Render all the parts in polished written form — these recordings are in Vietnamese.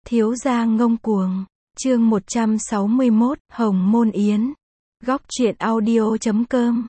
Thiếu gia ngông cuồng. Chương 161, Hồng Môn Yến. Góc truyện audio.com.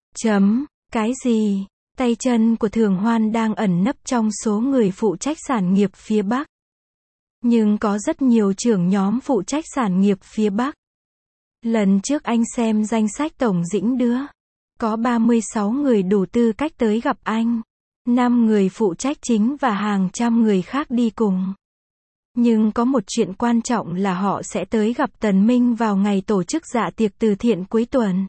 Cái gì? Tay chân của Thường Hoan đang ẩn nấp trong số người phụ trách sản nghiệp phía Bắc. Nhưng có rất nhiều trưởng nhóm phụ trách sản nghiệp phía Bắc. Lần trước anh xem danh sách Tổng Dĩnh đưa. Có 36 người đủ tư cách tới gặp anh. 5 người phụ trách chính và hàng trăm người khác đi cùng. Nhưng có một chuyện quan trọng là họ sẽ tới gặp Tần Minh vào ngày tổ chức dạ tiệc từ thiện cuối tuần.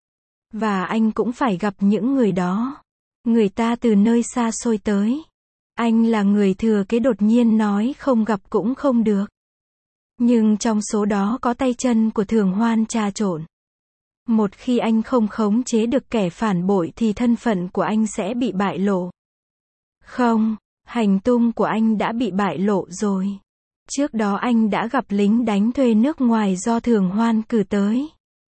Và anh cũng phải gặp những người đó. Người ta từ nơi xa xôi tới. Anh là người thừa kế đột nhiên nói không gặp cũng không được. Nhưng trong số đó có tay chân của Thường Hoan trà trộn. Một khi anh không khống chế được kẻ phản bội thì thân phận của anh sẽ bị bại lộ. Không, hành tung của anh đã bị bại lộ rồi. Trước đó anh đã gặp lính đánh thuê nước ngoài do Thường Hoan cử tới.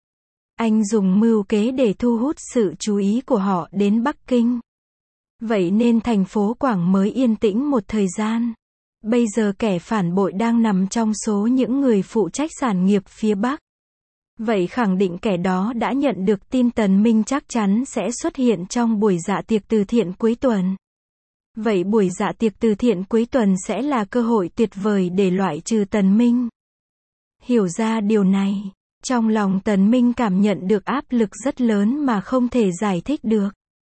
Anh dùng mưu kế để thu hút sự chú ý của họ đến Bắc Kinh. Vậy nên thành phố Quảng mới yên tĩnh một thời gian. Bây giờ kẻ phản bội đang nằm trong số những người phụ trách sản nghiệp phía Bắc. Vậy khẳng định kẻ đó đã nhận được tin Tần Minh chắc chắn sẽ xuất hiện trong buổi dạ tiệc từ thiện cuối tuần. Vậy buổi dạ tiệc từ thiện cuối tuần sẽ là cơ hội tuyệt vời để loại trừ Tần Minh. Hiểu ra điều này, trong lòng Tần Minh cảm nhận được áp lực rất lớn mà không thể giải thích được.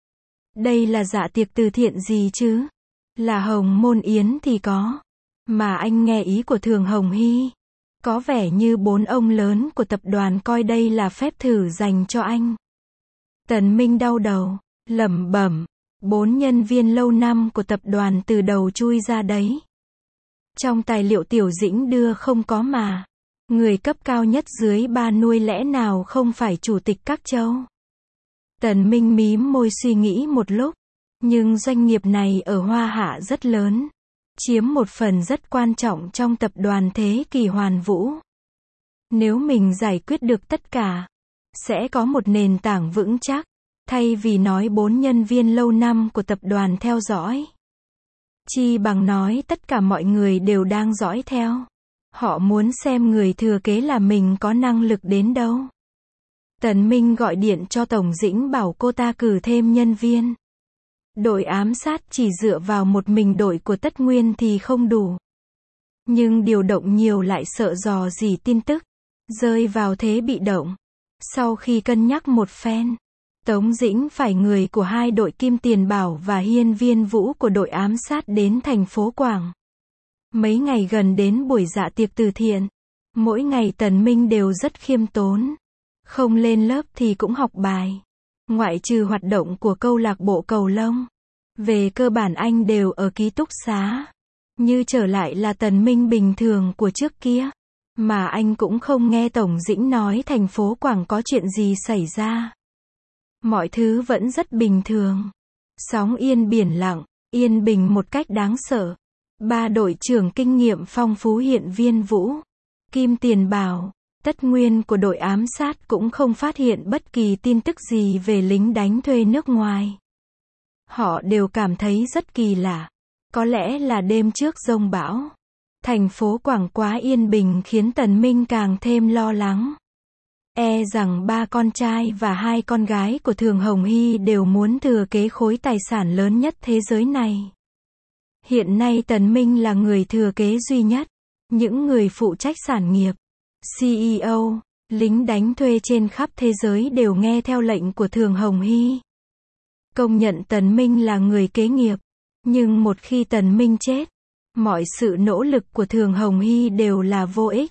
Đây là dạ tiệc từ thiện gì chứ? Là Hồng Môn Yến thì có. Mà anh nghe ý của Thường Hồng Hy. Có vẻ như 4 ông lớn của tập đoàn coi đây là phép thử dành cho anh. Tần Minh đau đầu, lẩm bẩm. 4 nhân viên lâu năm của tập đoàn từ đầu chui ra đấy. Trong tài liệu Tiểu Dĩnh đưa không có mà. Người cấp cao nhất dưới ba nuôi lẽ nào không phải chủ tịch các châu. Tần Minh mím môi suy nghĩ một lúc. Nhưng doanh nghiệp này ở Hoa Hạ rất lớn. Chiếm một phần rất quan trọng trong tập đoàn Thế Kỷ Hoàn Vũ. Nếu mình giải quyết được tất cả, sẽ có một nền tảng vững chắc. Thay vì nói 4 nhân viên lâu năm của tập đoàn theo dõi. Chi bằng nói tất cả mọi người đều đang dõi theo. Họ muốn xem người thừa kế là mình có năng lực đến đâu. Tần Minh gọi điện cho Tổng Dĩnh bảo cô ta cử thêm nhân viên. Đội ám sát chỉ dựa vào một mình đội của Tất Nguyên thì không đủ. Nhưng điều động nhiều lại sợ dò dỉ tin tức. Rơi vào thế bị động. Sau khi cân nhắc một phen. Tống Dĩnh phải người của 2 đội Kim Tiền Bảo và Hiên Viên Vũ của đội ám sát đến thành phố Quảng. Mấy ngày gần đến buổi dạ tiệc từ thiện. Mỗi ngày Tần Minh đều rất khiêm tốn. Không lên lớp thì cũng học bài. Ngoại trừ hoạt động của câu lạc bộ cầu lông. Về cơ bản anh đều ở ký túc xá. Như trở lại là Tần Minh bình thường của trước kia. Mà anh cũng không nghe Tổng Dĩnh nói thành phố Quảng có chuyện gì xảy ra. Mọi thứ vẫn rất bình thường. Sóng yên biển lặng, yên bình một cách đáng sợ. 3 đội trưởng kinh nghiệm phong phú Hiên Viên Vũ, Kim Tiền Bảo, Tất Nguyên của đội ám sát cũng không phát hiện bất kỳ tin tức gì về lính đánh thuê nước ngoài. Họ đều cảm thấy rất kỳ lạ. Có lẽ là đêm trước giông bão. Thành phố Quảng quá yên bình khiến Tần Minh càng thêm lo lắng. E rằng 3 con trai và 2 con gái của Thường Hồng Hy đều muốn thừa kế khối tài sản lớn nhất thế giới này. Hiện nay Tần Minh là người thừa kế duy nhất. Những người phụ trách sản nghiệp, CEO, lính đánh thuê trên khắp thế giới đều nghe theo lệnh của Thường Hồng Hy. Công nhận Tần Minh là người kế nghiệp. Nhưng một khi Tần Minh chết, mọi sự nỗ lực của Thường Hồng Hy đều là vô ích.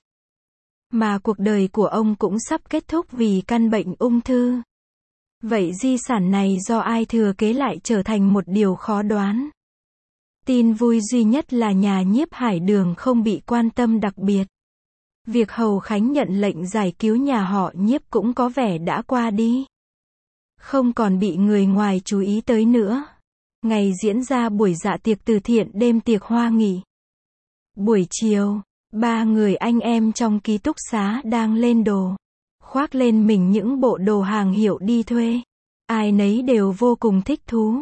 Mà cuộc đời của ông cũng sắp kết thúc vì căn bệnh ung thư. Vậy di sản này do ai thừa kế lại trở thành một điều khó đoán. Tin vui duy nhất là nhà nhiếp Hải Đường không bị quan tâm đặc biệt. Việc Hầu Khánh nhận lệnh giải cứu nhà họ Nhiếp cũng có vẻ đã qua đi. Không còn bị người ngoài chú ý tới nữa. Ngày diễn ra buổi dạ tiệc từ thiện đêm tiệc hoa nghỉ. Buổi chiều, 3 người anh em trong ký túc xá đang lên đồ. Khoác lên mình những bộ đồ hàng hiệu đi thuê. Ai nấy đều vô cùng thích thú.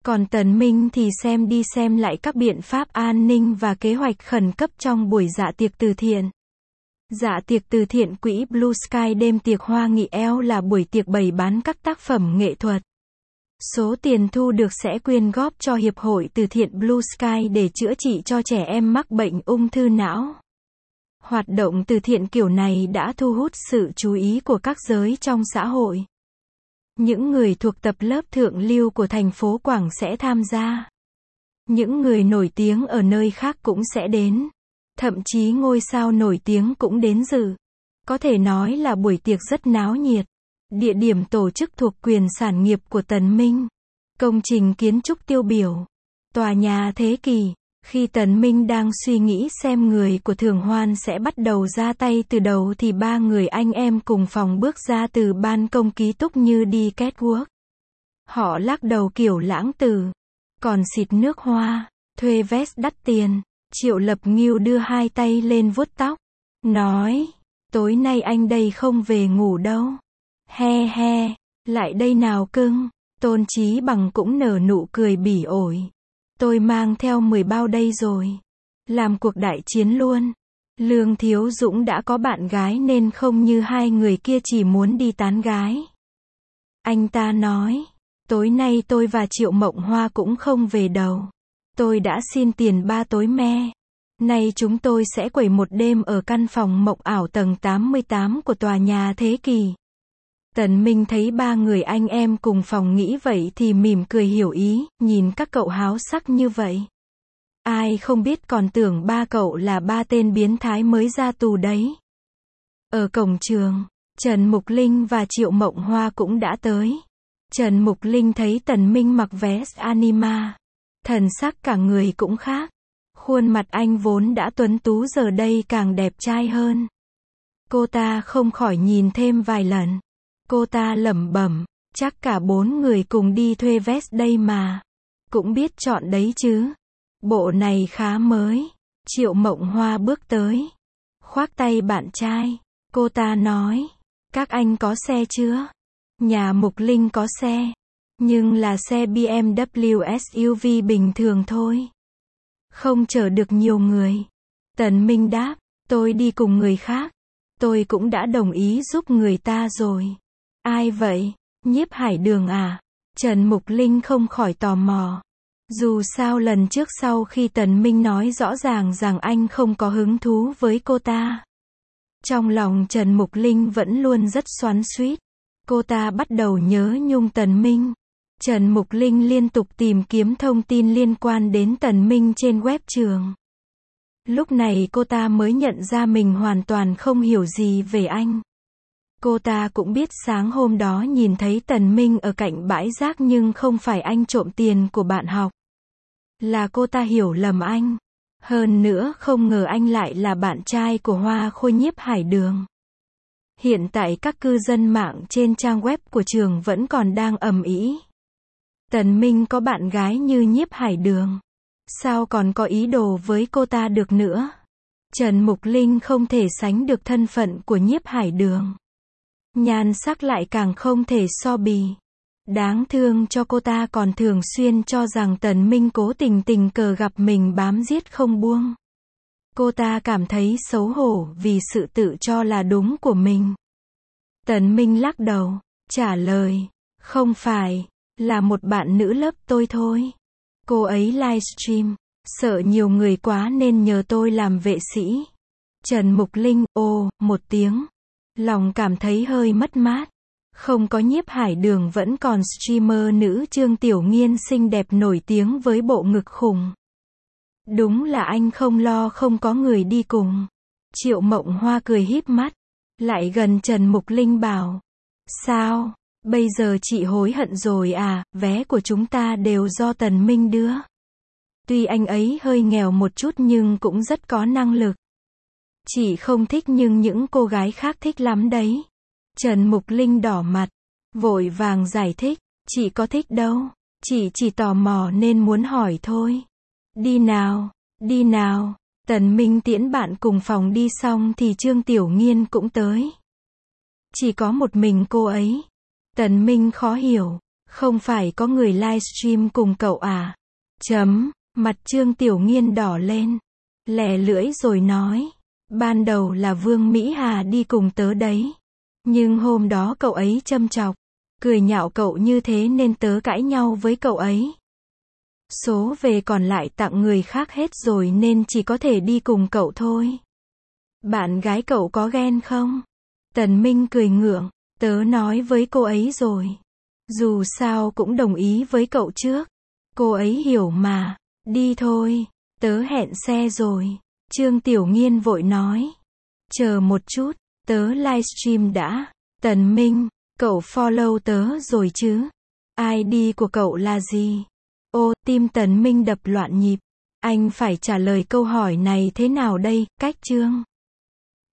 Còn Tần Minh thì xem đi xem lại các biện pháp an ninh và kế hoạch khẩn cấp trong buổi dạ tiệc từ thiện. Dạ tiệc từ thiện quỹ Blue Sky đêm tiệc hoa nghị eo là buổi tiệc bày bán các tác phẩm nghệ thuật. Số tiền thu được sẽ quyên góp cho Hiệp hội Từ thiện Blue Sky để chữa trị cho trẻ em mắc bệnh ung thư não. Hoạt động từ thiện kiểu này đã thu hút sự chú ý của các giới trong xã hội. Những người thuộc tập lớp thượng lưu của thành phố Quảng sẽ tham gia. Những người nổi tiếng ở nơi khác cũng sẽ đến. Thậm chí ngôi sao nổi tiếng cũng đến dự. Có thể nói là buổi tiệc rất náo nhiệt. Địa điểm tổ chức thuộc quyền sản nghiệp của Tần Minh. Công trình kiến trúc tiêu biểu. Tòa nhà thế kỷ. Khi Tần Minh đang suy nghĩ xem người của Thường Hoan sẽ bắt đầu ra tay từ đầu thì ba người anh em cùng phòng bước ra từ ban công ký túc như đi catwalk. Họ lắc đầu kiểu lãng tử. Còn xịt nước hoa. Thuê vest đắt tiền. Triệu Lập Ngưu đưa hai tay lên vuốt tóc. Nói. Tối nay anh đây không về ngủ đâu. He he. Lại đây nào cưng. Tôn Chí Bằng cũng nở nụ cười bỉ ổi. Tôi mang theo 10 bao đây rồi. Làm cuộc đại chiến luôn. Lương Thiếu Dũng đã có bạn gái nên không như hai người kia chỉ muốn đi tán gái. Anh ta nói. Tối nay tôi và Triệu Mộng Hoa cũng không về đâu. Tôi đã xin tiền 3 tối me. Nay chúng tôi sẽ quẩy một đêm ở căn phòng mộng ảo tầng 88 của tòa nhà thế kỷ. Tần Minh thấy ba người anh em cùng phòng nghĩ vậy thì mỉm cười hiểu ý, nhìn các cậu háo sắc như vậy. Ai không biết còn tưởng ba cậu là ba tên biến thái mới ra tù đấy. Ở cổng trường, Trần Mục Linh và Triệu Mộng Hoa cũng đã tới. Trần Mục Linh thấy Tần Minh mặc vest anima. Thần sắc cả người cũng khác. Khuôn mặt anh vốn đã tuấn tú giờ đây càng đẹp trai hơn. Cô ta không khỏi nhìn thêm vài lần. Cô ta lẩm bẩm, chắc cả 4 người cùng đi thuê vest đây mà. Cũng biết chọn đấy chứ. Bộ này khá mới. Triệu Mộng Hoa bước tới. Khoác tay bạn trai. Cô ta nói, các anh có xe chưa? Nhà Mục Linh có xe. Nhưng là xe BMW SUV bình thường thôi. Không chở được nhiều người. Tần Minh đáp, tôi đi cùng người khác. Tôi cũng đã đồng ý giúp người ta rồi. Ai vậy? Nhiếp Hải Đường à? Trần Mục Linh không khỏi tò mò. Dù sao lần trước sau khi Tần Minh nói rõ ràng rằng anh không có hứng thú với cô ta. Trong lòng Trần Mục Linh vẫn luôn rất xoắn xuýt. Cô ta bắt đầu nhớ nhung Tần Minh. Trần Mục Linh liên tục tìm kiếm thông tin liên quan đến Tần Minh trên web trường. Lúc này cô ta mới nhận ra mình hoàn toàn không hiểu gì về anh. Cô ta cũng biết sáng hôm đó nhìn thấy Tần Minh ở cạnh bãi rác nhưng không phải anh trộm tiền của bạn học. Là cô ta hiểu lầm anh. Hơn nữa không ngờ anh lại là bạn trai của Hoa Khôi Nhiếp Hải Đường. Hiện tại các cư dân mạng trên trang web của trường vẫn còn đang ầm ĩ. Tần Minh có bạn gái như Nhiếp Hải Đường. Sao còn có ý đồ với cô ta được nữa? Trần Mục Linh không thể sánh được thân phận của Nhiếp Hải Đường. Nhan sắc lại càng không thể so bì. Đáng thương cho cô ta còn thường xuyên cho rằng Tần Minh cố tình tình cờ gặp mình bám giết không buông. Cô ta cảm thấy xấu hổ vì sự tự cho là đúng của mình. Tần Minh lắc đầu, trả lời, không phải, là một bạn nữ lớp tôi thôi. Cô ấy livestream, sợ nhiều người quá nên nhờ tôi làm vệ sĩ. Trần Mục Linh, một tiếng. Lòng cảm thấy hơi mất mát. Không có Nhiếp Hải Đường vẫn còn streamer nữ Trương Tiểu Nghiên xinh đẹp nổi tiếng với bộ ngực khủng. Đúng là anh không lo không có người đi cùng. Triệu Mộng Hoa cười híp mắt. Lại gần Trần Mục Linh bảo. Sao? Bây giờ chị hối hận rồi à? Vé của chúng ta đều do Tần Minh đưa. Tuy anh ấy hơi nghèo một chút nhưng cũng rất có năng lực. Chị không thích nhưng những cô gái khác thích lắm đấy. Trần Mục Linh đỏ mặt. Vội vàng giải thích. Chị có thích đâu. Chị chỉ tò mò nên muốn hỏi thôi. Đi nào. Đi nào. Tần Minh tiễn bạn cùng phòng đi xong thì Trương Tiểu Nghiên cũng tới. Chỉ có một mình cô ấy. Tần Minh khó hiểu. Không phải có người livestream cùng cậu à? Mặt Trương Tiểu Nghiên đỏ lên. Lè lưỡi rồi nói. Ban đầu là Vương Mỹ Hà đi cùng tớ đấy. Nhưng hôm đó cậu ấy châm chọc, cười nhạo cậu như thế nên tớ cãi nhau với cậu ấy. Số về còn lại tặng người khác hết rồi nên chỉ có thể đi cùng cậu thôi. Bạn gái cậu có ghen không? Tần Minh cười ngượng. Tớ nói với cô ấy rồi. Dù sao cũng đồng ý với cậu trước. Cô ấy hiểu mà. Đi thôi. Tớ hẹn xe rồi. Trương Tiểu Nghiên vội nói. Chờ một chút. Tớ livestream đã. Tần Minh, cậu follow tớ rồi chứ? ID của cậu là gì? Ô, tim Tần Minh đập loạn nhịp. Anh phải trả lời câu hỏi này thế nào đây, Cách Trương?